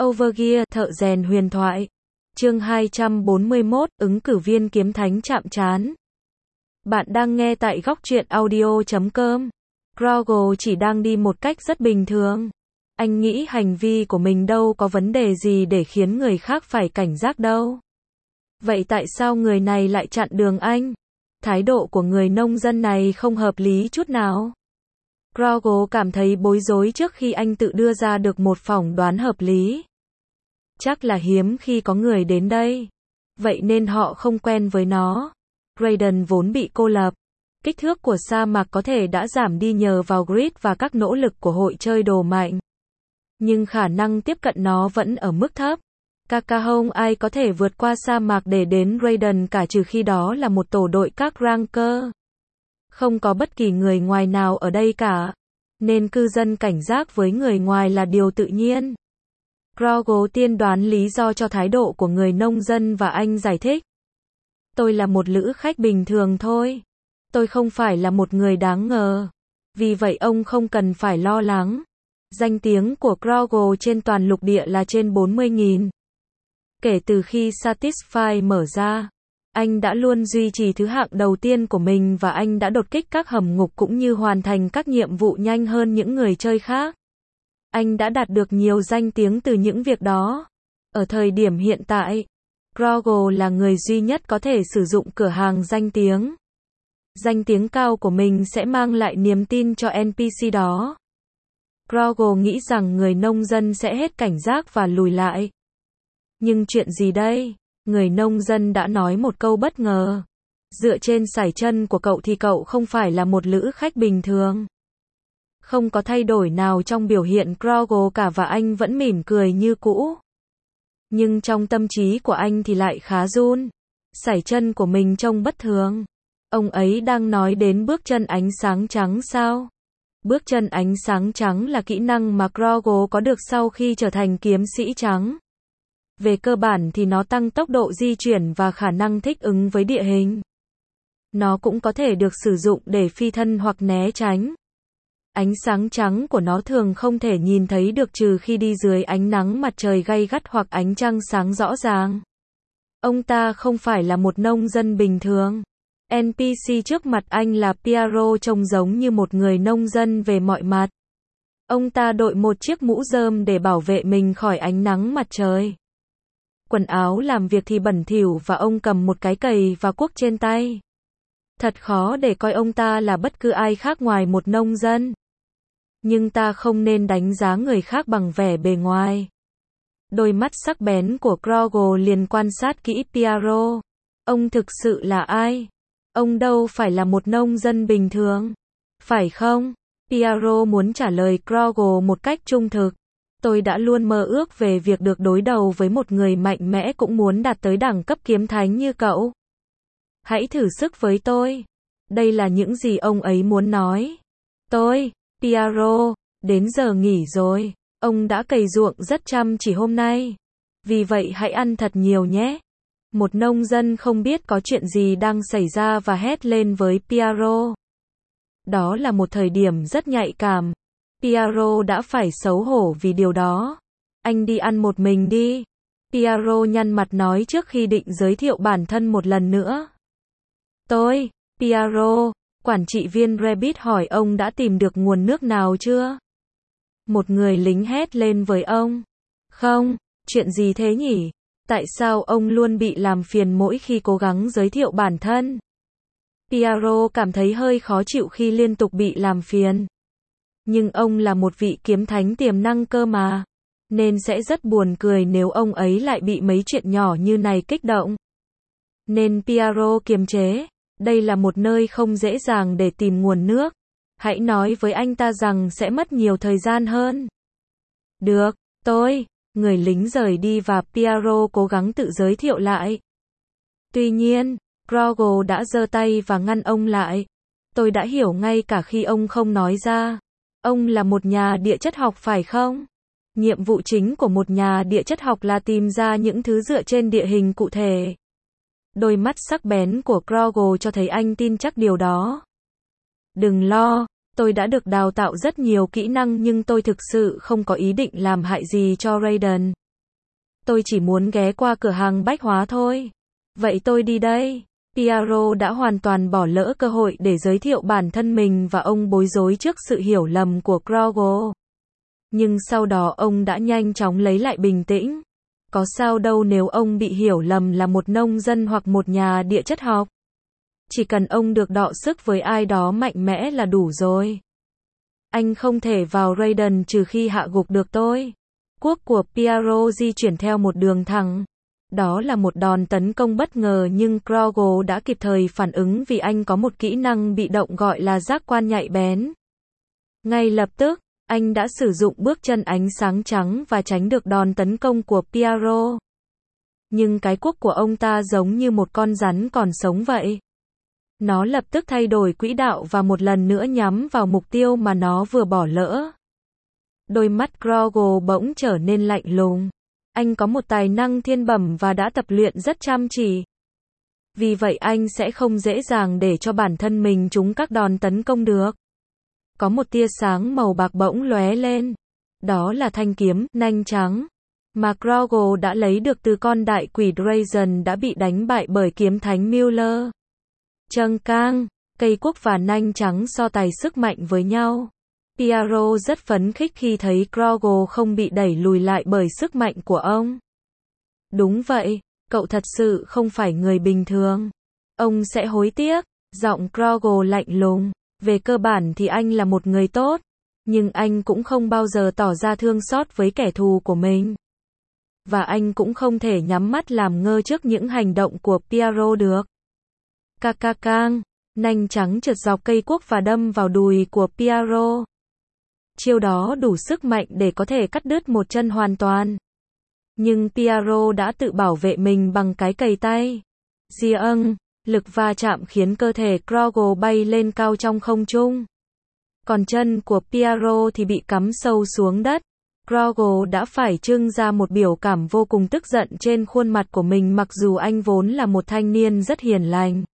Overgear, thợ rèn huyền thoại. Chương 241, ứng cử viên kiếm thánh chạm trán. Bạn đang nghe tại góc truyện audio.com. Grogle chỉ đang đi một cách rất bình thường. Anh nghĩ hành vi của mình đâu có vấn đề gì để khiến người khác phải cảnh giác đâu. Vậy tại sao người này lại chặn đường anh? Thái độ của người nông dân này không hợp lý chút nào. Grogle cảm thấy bối rối trước khi anh tự đưa ra được một phỏng đoán hợp lý. Chắc là hiếm khi có người đến đây. Vậy nên họ không quen với nó. Graydon vốn bị cô lập. Kích thước của sa mạc có thể đã giảm đi nhờ vào grid và các nỗ lực của hội chơi đồ mạnh. Nhưng khả năng tiếp cận nó vẫn ở mức thấp. Không ai có thể vượt qua sa mạc để đến Graydon cả, trừ khi đó là một tổ đội các ranker. Không có bất kỳ người ngoài nào ở đây cả. Nên cư dân cảnh giác với người ngoài là điều tự nhiên. Grogle tiên đoán lý do cho thái độ của người nông dân và anh giải thích. Tôi là một lữ khách bình thường thôi. Tôi không phải là một người đáng ngờ. Vì vậy ông không cần phải lo lắng. Danh tiếng của Grogle trên toàn lục địa là trên 40.000. Kể từ khi Satisfy mở ra, anh đã luôn duy trì thứ hạng đầu tiên của mình và anh đã đột kích các hầm ngục cũng như hoàn thành các nhiệm vụ nhanh hơn những người chơi khác. Anh đã đạt được nhiều danh tiếng từ những việc đó. Ở thời điểm hiện tại, Grogle là người duy nhất có thể sử dụng cửa hàng danh tiếng. Danh tiếng cao của mình sẽ mang lại niềm tin cho NPC đó. Grogle nghĩ rằng người nông dân sẽ hết cảnh giác và lùi lại. Nhưng chuyện gì đây? Người nông dân đã nói một câu bất ngờ. Dựa trên sải chân của cậu thì cậu không phải là một lữ khách bình thường. Không có thay đổi nào trong biểu hiện Grogle cả và anh vẫn mỉm cười như cũ. Nhưng trong tâm trí của anh thì lại khá run. Sải chân của mình trông bất thường. Ông ấy đang nói đến bước chân ánh sáng trắng sao? Bước chân ánh sáng trắng là kỹ năng mà Grogle có được sau khi trở thành kiếm sĩ trắng. Về cơ bản thì nó tăng tốc độ di chuyển và khả năng thích ứng với địa hình. Nó cũng có thể được sử dụng để phi thân hoặc né tránh. Ánh sáng trắng của nó thường không thể nhìn thấy được trừ khi đi dưới ánh nắng mặt trời gay gắt hoặc ánh trăng sáng rõ ràng. Ông ta không phải là một nông dân bình thường. NPC trước mặt anh là Piero, trông giống như một người nông dân về mọi mặt. Ông ta đội một chiếc mũ rơm để bảo vệ mình khỏi ánh nắng mặt trời. Quần áo làm việc thì bẩn thỉu và ông cầm một cái cày và cuốc trên tay. Thật khó để coi ông ta là bất cứ ai khác ngoài một nông dân. Nhưng ta không nên đánh giá người khác bằng vẻ bề ngoài. Đôi mắt sắc bén của Grogle liền quan sát kỹ Piero. Ông thực sự là ai? Ông đâu phải là một nông dân bình thường. Phải không? Piero muốn trả lời Grogle một cách trung thực. Tôi đã luôn mơ ước về việc được đối đầu với một người mạnh mẽ cũng muốn đạt tới đẳng cấp kiếm thánh như cậu. Hãy thử sức với tôi. Đây là những gì ông ấy muốn nói. Piero, đến giờ nghỉ rồi. Ông đã cày ruộng rất chăm chỉ hôm nay. Vì vậy hãy ăn thật nhiều nhé. Một nông dân không biết có chuyện gì đang xảy ra và hét lên với Piero. Đó là một thời điểm rất nhạy cảm. Piero đã phải xấu hổ vì điều đó. Anh đi ăn một mình đi. Piero nhăn mặt nói trước khi định giới thiệu bản thân một lần nữa. Piero, quản trị viên Rabbit hỏi ông đã tìm được nguồn nước nào chưa? Một người lính hét lên với ông. Không, chuyện gì thế nhỉ? Tại sao ông luôn bị làm phiền mỗi khi cố gắng giới thiệu bản thân? Piero cảm thấy hơi khó chịu khi liên tục bị làm phiền. Nhưng ông là một vị kiếm thánh tiềm năng cơ mà. Nên sẽ rất buồn cười nếu ông ấy lại bị mấy chuyện nhỏ như này kích động. Nên Piero kiềm chế. Đây là một nơi không dễ dàng để tìm nguồn nước. Hãy nói với anh ta rằng sẽ mất nhiều thời gian hơn. Được, người lính rời đi và Piero cố gắng tự giới thiệu lại. Tuy nhiên, Grogle đã giơ tay và ngăn ông lại. Tôi đã hiểu ngay cả khi ông không nói ra. Ông là một nhà địa chất học phải không? Nhiệm vụ chính của một nhà địa chất học là tìm ra những thứ dựa trên địa hình cụ thể. Đôi mắt sắc bén của Grogle cho thấy anh tin chắc điều đó. Đừng lo, tôi đã được đào tạo rất nhiều kỹ năng nhưng tôi thực sự không có ý định làm hại gì cho Raiden. Tôi chỉ muốn ghé qua cửa hàng bách hóa thôi. Vậy tôi đi đây. Piero đã hoàn toàn bỏ lỡ cơ hội để giới thiệu bản thân mình và ông bối rối trước sự hiểu lầm của Grogo. Nhưng sau đó ông đã nhanh chóng lấy lại bình tĩnh. Có sao đâu nếu ông bị hiểu lầm là một nông dân hoặc một nhà địa chất học. Chỉ cần ông được đọ sức với ai đó mạnh mẽ là đủ rồi. Anh không thể vào Raiden trừ khi hạ gục được tôi. Cuốc của Piero di chuyển theo một đường thẳng. Đó là một đòn tấn công bất ngờ nhưng Grogo đã kịp thời phản ứng vì anh có một kỹ năng bị động gọi là giác quan nhạy bén. Ngay lập tức, anh đã sử dụng bước chân ánh sáng trắng và tránh được đòn tấn công của Piero. Nhưng cái cuốc của ông ta giống như một con rắn còn sống vậy. Nó lập tức thay đổi quỹ đạo và một lần nữa nhắm vào mục tiêu mà nó vừa bỏ lỡ. Đôi mắt Grogo bỗng trở nên lạnh lùng. Anh có một tài năng thiên bẩm và đã tập luyện rất chăm chỉ. Vì vậy anh sẽ không dễ dàng để cho bản thân mình trúng các đòn tấn công được. Có một tia sáng màu bạc bỗng lóe lên. Đó là thanh kiếm nanh trắng mà Grogo đã lấy được từ con đại quỷ Drazen đã bị đánh bại bởi kiếm thánh Müller. Châng cang, cây cuốc và nanh trắng so tài sức mạnh với nhau. Piero rất phấn khích khi thấy Grogo không bị đẩy lùi lại bởi sức mạnh của ông. Đúng vậy, cậu thật sự không phải người bình thường. Ông sẽ hối tiếc. Giọng Grogo lạnh lùng. Về cơ bản thì anh là một người tốt. Nhưng anh cũng không bao giờ tỏ ra thương xót với kẻ thù của mình. Và anh cũng không thể nhắm mắt làm ngơ trước những hành động của Piero được. Cang, nanh trắng trượt dọc cây cuốc và đâm vào đùi của Piero. Chiêu đó đủ sức mạnh để có thể cắt đứt một chân hoàn toàn. Nhưng Piero đã tự bảo vệ mình bằng cái cày tay. Giêng, lực va chạm khiến cơ thể Grogo bay lên cao trong không trung. Còn chân của Piero thì bị cắm sâu xuống đất. Grogo đã phải trưng ra một biểu cảm vô cùng tức giận trên khuôn mặt của mình mặc dù anh vốn là một thanh niên rất hiền lành.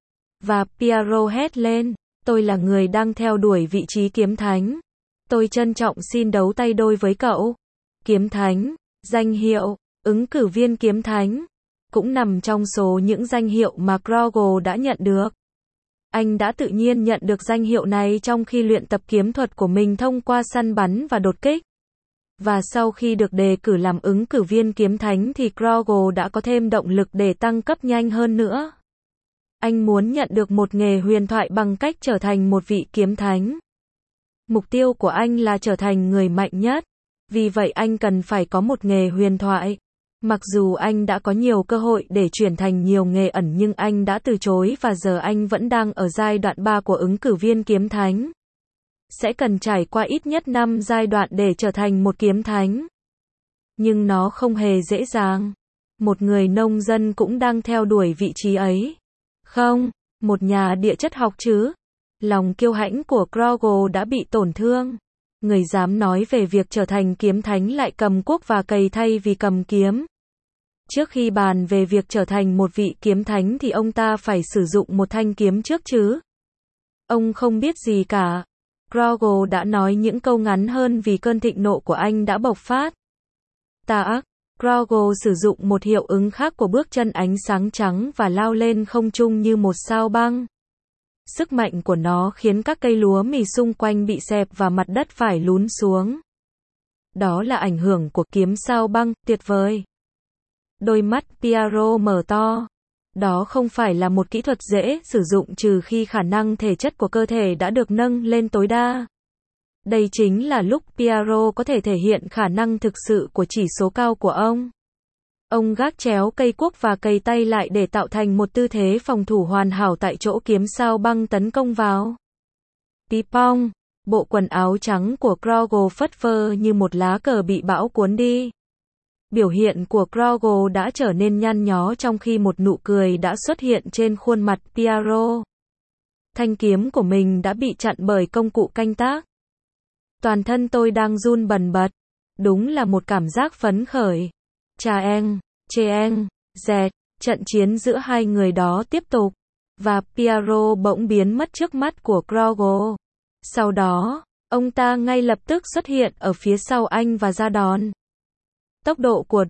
Và Piero hét lên, tôi là người đang theo đuổi vị trí kiếm thánh. Tôi trân trọng xin đấu tay đôi với cậu. Kiếm thánh, danh hiệu, ứng cử viên kiếm thánh, cũng nằm trong số những danh hiệu mà Grogo đã nhận được. Anh đã tự nhiên nhận được danh hiệu này trong khi luyện tập kiếm thuật của mình thông qua săn bắn và đột kích. Và sau khi được đề cử làm ứng cử viên kiếm thánh thì Grogo đã có thêm động lực để tăng cấp nhanh hơn nữa. Anh muốn nhận được một nghề huyền thoại bằng cách trở thành một vị kiếm thánh. Mục tiêu của anh là trở thành người mạnh nhất. Vì vậy anh cần phải có một nghề huyền thoại. Mặc dù anh đã có nhiều cơ hội để chuyển thành nhiều nghề ẩn nhưng anh đã từ chối và giờ anh vẫn đang ở giai đoạn 3 của ứng cử viên kiếm thánh. Sẽ cần trải qua ít nhất 5 giai đoạn để trở thành một kiếm thánh. Nhưng nó không hề dễ dàng. Một người nông dân cũng đang theo đuổi vị trí ấy. Không, một nhà địa chất học chứ. Lòng kiêu hãnh của Grogo đã bị tổn thương. Người dám nói về việc trở thành kiếm thánh lại cầm cuốc và cày thay vì cầm kiếm. Trước khi bàn về việc trở thành một vị kiếm thánh thì ông ta phải sử dụng một thanh kiếm trước chứ. Ông không biết gì cả. Grogo đã nói những câu ngắn hơn vì cơn thịnh nộ của anh đã bộc phát. Tà ác. Grogo sử dụng một hiệu ứng khác của bước chân ánh sáng trắng và lao lên không trung như một sao băng. Sức mạnh của nó khiến các cây lúa mì xung quanh bị xẹp và mặt đất phải lún xuống. Đó là ảnh hưởng của kiếm sao băng, tuyệt vời. Đôi mắt Piero mở to. Đó không phải là một kỹ thuật dễ sử dụng trừ khi khả năng thể chất của cơ thể đã được nâng lên tối đa. Đây chính là lúc Piero có thể thể hiện khả năng thực sự của chỉ số cao của ông. Ông gác chéo cây cuốc và cày tay lại để tạo thành một tư thế phòng thủ hoàn hảo tại chỗ kiếm sao băng tấn công vào. Pipong, bộ quần áo trắng của Grogo phất phơ như một lá cờ bị bão cuốn đi. Biểu hiện của Grogo đã trở nên nhăn nhó trong khi một nụ cười đã xuất hiện trên khuôn mặt Piero. Thanh kiếm của mình đã bị chặn bởi công cụ canh tác. Toàn thân tôi đang run bần bật. Đúng là một cảm giác phấn khởi. Cheng, dẹt, trận chiến giữa hai người đó tiếp tục. Và Piero bỗng biến mất trước mắt của Grogo. Sau đó, ông ta ngay lập tức xuất hiện ở phía sau anh và ra đòn. Tốc độ của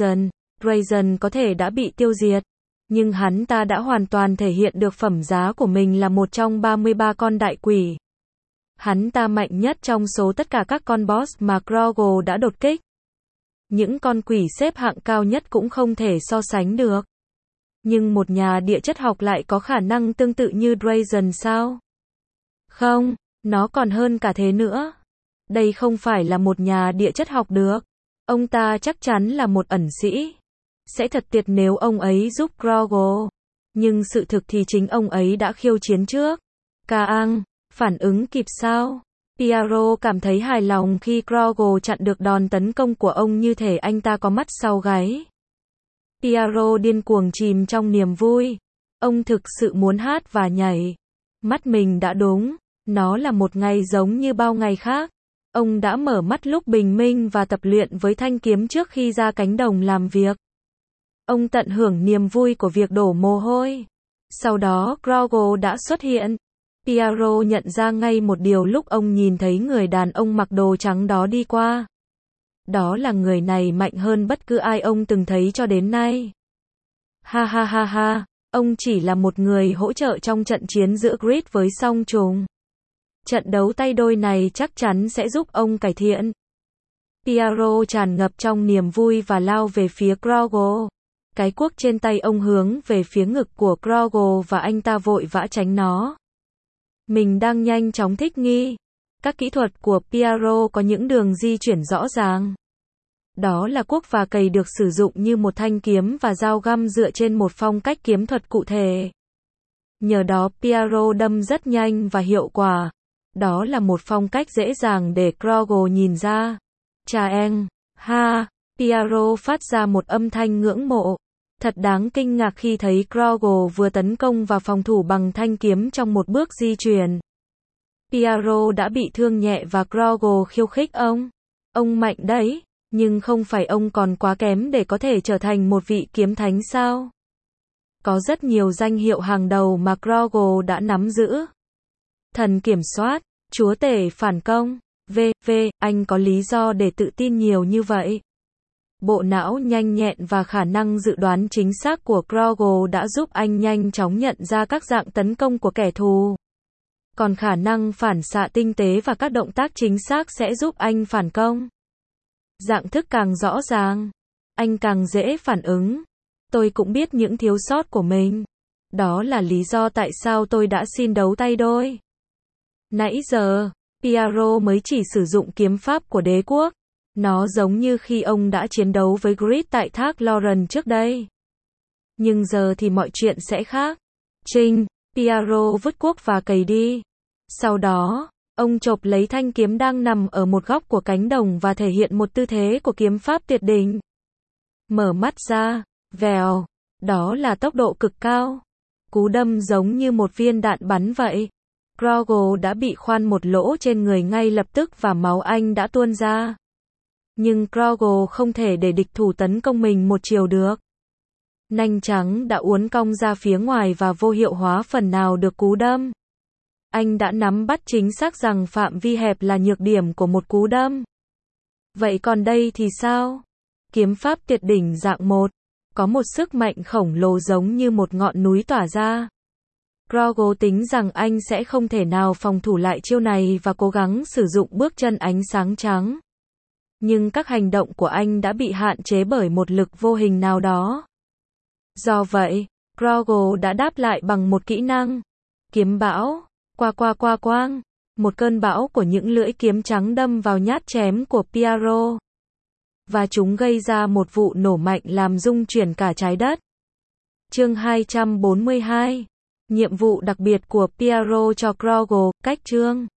Drazen có thể đã bị tiêu diệt, nhưng hắn ta đã hoàn toàn thể hiện được phẩm giá của mình là một trong 33 con đại quỷ. Hắn ta mạnh nhất trong số tất cả các con boss mà Grogle đã đột kích. Những con quỷ xếp hạng cao nhất cũng không thể so sánh được. Nhưng một nhà địa chất học lại có khả năng tương tự như Drazen sao? Không, nó còn hơn cả thế nữa. Đây không phải là một nhà địa chất học được. Ông ta chắc chắn là một ẩn sĩ. Sẽ thật tuyệt nếu ông ấy giúp Grogle. Nhưng sự thực thì chính ông ấy đã khiêu chiến trước. Caang, phản ứng kịp sao? Piero cảm thấy hài lòng khi Grogle chặn được đòn tấn công của ông như thể anh ta có mắt sau gáy. Piero điên cuồng chìm trong niềm vui. Ông thực sự muốn hát và nhảy. Mắt mình đã đúng. Nó là một ngày giống như bao ngày khác. Ông đã mở mắt lúc bình minh và tập luyện với thanh kiếm trước khi ra cánh đồng làm việc. Ông tận hưởng niềm vui của việc đổ mồ hôi. Sau đó Grogle đã xuất hiện. Piero nhận ra ngay một điều lúc ông nhìn thấy người đàn ông mặc đồ trắng đó đi qua. Đó là người này mạnh hơn bất cứ ai ông từng thấy cho đến nay. Ha ha ha ha, ông chỉ là một người hỗ trợ trong trận chiến giữa Grid với song trùng. Trận đấu tay đôi này chắc chắn sẽ giúp ông cải thiện. Piero tràn ngập trong niềm vui và lao về phía Grogle. Cái cuốc trên tay ông hướng về phía ngực của Grogle và anh ta vội vã tránh nó. Mình đang nhanh chóng thích nghi. Các kỹ thuật của Piero có những đường di chuyển rõ ràng. Đó là cuốc và cày được sử dụng như một thanh kiếm và dao găm dựa trên một phong cách kiếm thuật cụ thể. Nhờ đó Piero đâm rất nhanh và hiệu quả. Đó là một phong cách dễ dàng để Grogle nhìn ra. Caang, ha, Piero phát ra một âm thanh ngưỡng mộ. Thật đáng kinh ngạc khi thấy Grogle vừa tấn công và phòng thủ bằng thanh kiếm trong một bước di chuyển. Piero đã bị thương nhẹ và Grogle khiêu khích ông. Ông mạnh đấy, nhưng không phải ông còn quá kém để có thể trở thành một vị kiếm thánh sao? Có rất nhiều danh hiệu hàng đầu mà Grogle đã nắm giữ. Thần kiểm soát, chúa tể phản công, anh có lý do để tự tin nhiều như vậy. Bộ não nhanh nhẹn và khả năng dự đoán chính xác của Grogle đã giúp anh nhanh chóng nhận ra các dạng tấn công của kẻ thù. Còn khả năng phản xạ tinh tế và các động tác chính xác sẽ giúp anh phản công. Dạng thức càng rõ ràng, anh càng dễ phản ứng. Tôi cũng biết những thiếu sót của mình. Đó là lý do tại sao tôi đã xin đấu tay đôi. Nãy giờ, Piero mới chỉ sử dụng kiếm pháp của đế quốc. Nó giống như khi ông đã chiến đấu với Grid tại thác Lauren trước đây. Nhưng giờ thì mọi chuyện sẽ khác. Piero vứt cuốc và cày đi. Sau đó, ông chộp lấy thanh kiếm đang nằm ở một góc của cánh đồng và thể hiện một tư thế của kiếm pháp tuyệt đỉnh. Mở mắt ra, vèo, đó là tốc độ cực cao. Cú đâm giống như một viên đạn bắn vậy. Grogle đã bị khoan một lỗ trên người ngay lập tức và máu anh đã tuôn ra. Nhưng Grogle không thể để địch thủ tấn công mình một chiều được. Nanh trắng đã uốn cong ra phía ngoài và vô hiệu hóa phần nào được cú đâm. Anh đã nắm bắt chính xác rằng phạm vi hẹp là nhược điểm của một cú đâm. Vậy còn đây thì sao? Kiếm pháp tuyệt đỉnh dạng 1. Có một sức mạnh khổng lồ giống như một ngọn núi tỏa ra. Grogle tính rằng anh sẽ không thể nào phòng thủ lại chiêu này và cố gắng sử dụng bước chân ánh sáng trắng. Nhưng các hành động của anh đã bị hạn chế bởi một lực vô hình nào đó. Do vậy, Grogle đã đáp lại bằng một kỹ năng. Kiếm bão, quang. Một cơn bão của những lưỡi kiếm trắng đâm vào nhát chém của Piero. Và chúng gây ra một vụ nổ mạnh làm rung chuyển cả trái đất. Chương 242. Nhiệm vụ đặc biệt của Piero cho Grogle, cách chương